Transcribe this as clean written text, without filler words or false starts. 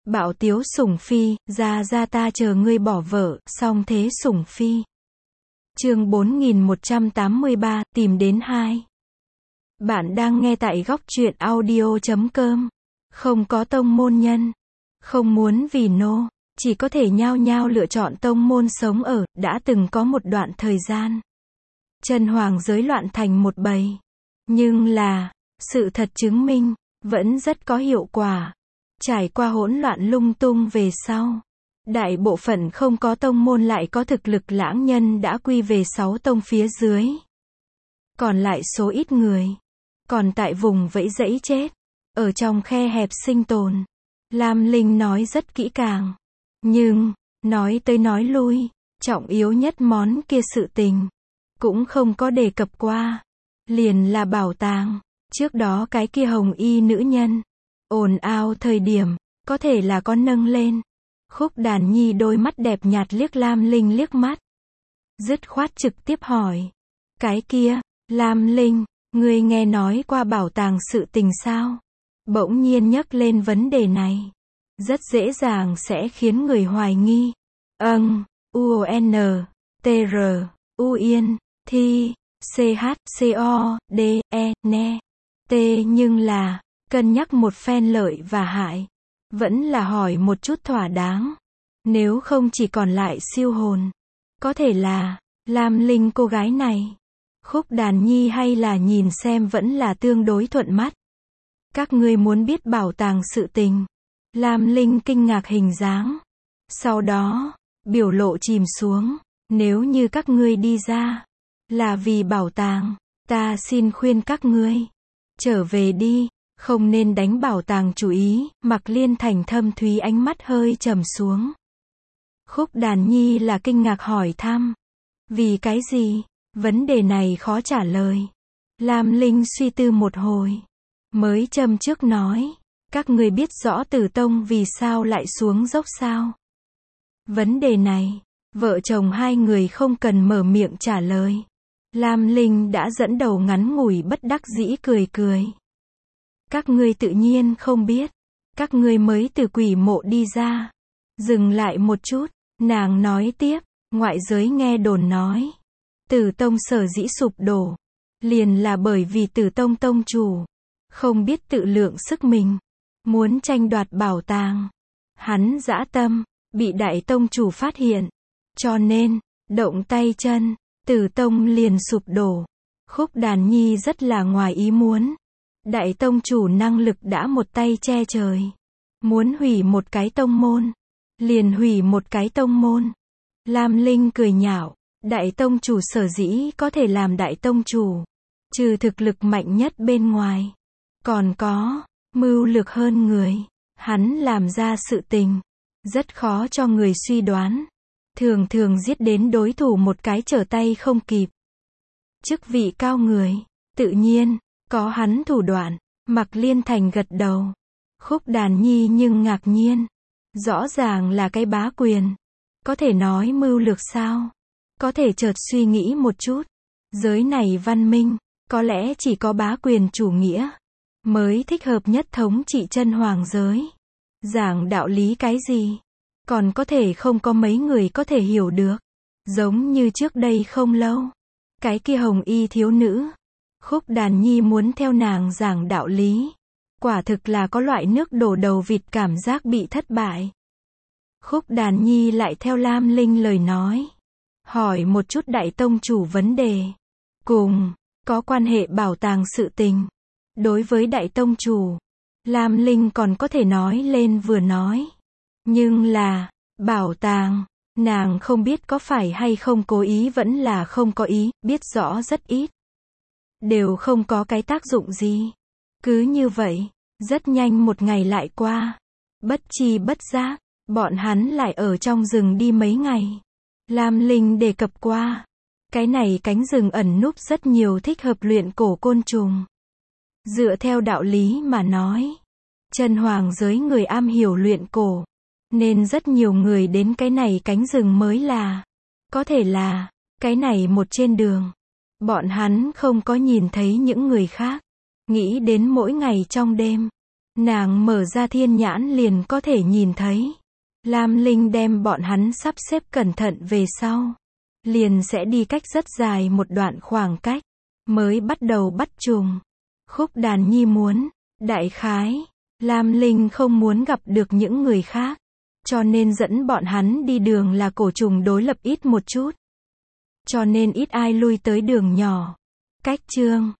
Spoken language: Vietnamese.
Bảo Tiếu Sủng Phi, ra ta chờ ngươi bỏ vợ, song thế Sủng Phi. Chương 4183, tìm đến 2. Bạn đang nghe tại góc truyện audio.com. Không có tông môn nhân. Không muốn vì nô, chỉ có thể nhao nhao lựa chọn tông môn sống ở, đã từng có một đoạn thời gian. Chân hoàng giới loạn thành một bầy. Nhưng là, sự thật chứng minh, vẫn rất có hiệu quả. Trải qua hỗn loạn lung tung về sau, đại bộ phận không có tông môn lại có thực lực lãng nhân đã quy về 6 tông phía dưới. Còn lại số ít người, còn tại vùng vẫy dẫy chết, ở trong khe hẹp sinh tồn. Lam Linh nói rất kỹ càng. Nhưng, nói tới nói lui, trọng yếu nhất món kia sự tình, cũng không có đề cập qua. Liền là bảo tàng. Trước đó cái kia hồng y nữ nhân, ồn ào thời điểm, có thể là có nâng lên. Khúc Đàn Nhi đôi mắt đẹp nhạt liếc Lam Linh liếc mắt. Dứt khoát trực tiếp hỏi. Cái kia, Lam Linh, ngươi nghe nói qua bảo tàng sự tình sao? Bỗng nhiên nhắc lên vấn đề này. Rất dễ dàng sẽ khiến người hoài nghi. U-O-N, T-R, U-Yên, Thi, C-H-C-O-D-E, Ne, T nhưng là, cân nhắc một phen lợi và hại. Vẫn là hỏi một chút thỏa đáng. Nếu không chỉ còn lại siêu hồn. Có thể là, Lam Linh cô gái này. Khúc Đàn Nhi hay là nhìn xem vẫn là tương đối thuận mắt. Các ngươi muốn biết bảo tàng sự tình. Lam Linh kinh ngạc hình dáng. Sau đó, biểu lộ chìm xuống. Nếu như các ngươi đi ra, là vì bảo tàng, ta xin khuyên các ngươi. Trở về đi, không nên đánh bảo tàng chủ ý. Mặc Liên Thành thâm thúy ánh mắt hơi trầm xuống. Khúc Đàn Nhi là kinh ngạc hỏi thăm. Vì cái gì? Vấn đề này khó trả lời. Lam Linh suy tư một hồi. Mới châm trước nói. Các người biết rõ Tử Tông vì sao lại xuống dốc sao? Vấn đề này, vợ chồng hai người không cần mở miệng trả lời. Lam Linh đã dẫn đầu ngắn ngủi bất đắc dĩ cười cười. Các ngươi tự nhiên không biết. Các ngươi mới từ quỷ mộ đi ra. Dừng lại một chút, nàng nói tiếp, ngoại giới nghe đồn nói. Tử Tông sở dĩ sụp đổ. Liền là bởi vì Tử Tông tông chủ. Không biết tự lượng sức mình. Muốn tranh đoạt bảo tàng. Hắn dã tâm, bị đại tông chủ phát hiện. Cho nên, động tay chân, Tử Tông liền sụp đổ. Khúc Đàn Nhi rất là ngoài ý muốn. Đại tông chủ năng lực đã một tay che trời. Muốn hủy một cái tông môn. Liền hủy một cái tông môn. Lam Linh cười nhạo. Đại tông chủ sở dĩ có thể làm đại tông chủ. Trừ thực lực mạnh nhất bên ngoài. Còn có, mưu lược hơn người. Hắn làm ra sự tình. Rất khó cho người suy đoán. Thường thường giết đến đối thủ một cái trở tay không kịp. Chức vị cao người. Tự nhiên, có hắn thủ đoạn. Mặc Liên Thành gật đầu. Khúc Đàn Nhi nhưng ngạc nhiên. Rõ ràng là cái bá quyền. Có thể nói mưu lược sao? Có thể chợt suy nghĩ một chút. Giới này văn minh, có lẽ chỉ có bá quyền chủ nghĩa mới thích hợp nhất thống trị chân hoàng giới. Giảng đạo lý cái gì? Còn có thể không có mấy người có thể hiểu được. Giống như trước đây không lâu. Cái kia hồng y thiếu nữ. Khúc Đàn Nhi muốn theo nàng giảng đạo lý. Quả thực là có loại nước đổ đầu vịt cảm giác bị thất bại. Khúc Đàn Nhi lại theo Lam Linh lời nói. Hỏi một chút đại tông chủ vấn đề. Cùng, có quan hệ bảo tàng sự tình. Đối với đại tông chủ, Lam Linh còn có thể nói lên vừa nói. Nhưng là, bảo tàng, nàng không biết có phải hay không cố ý vẫn là không có ý, biết rõ rất ít. Đều không có cái tác dụng gì. Cứ như vậy, rất nhanh một ngày lại qua. Bất chi bất giác, bọn hắn lại ở trong rừng đi mấy ngày. Lam Linh đề cập qua. Cái này cánh rừng ẩn núp rất nhiều thích hợp luyện cổ côn trùng. Dựa theo đạo lý mà nói. Chân hoàng giới người am hiểu luyện cổ. Nên rất nhiều người đến cái này cánh rừng mới là. Có thể là, cái này một trên đường. Bọn hắn không có nhìn thấy những người khác. Nghĩ đến mỗi ngày trong đêm. Nàng mở ra thiên nhãn liền có thể nhìn thấy. Lam Linh đem bọn hắn sắp xếp cẩn thận về sau. Liền sẽ đi cách rất dài một đoạn khoảng cách. Mới bắt đầu bắt trùng. Khúc Đàn Nhi muốn. Đại khái. Lam Linh không muốn gặp được những người khác. Cho nên dẫn bọn hắn đi đường là cổ trùng đối lập ít một chút. Cho nên ít ai lui tới đường nhỏ. Cách chương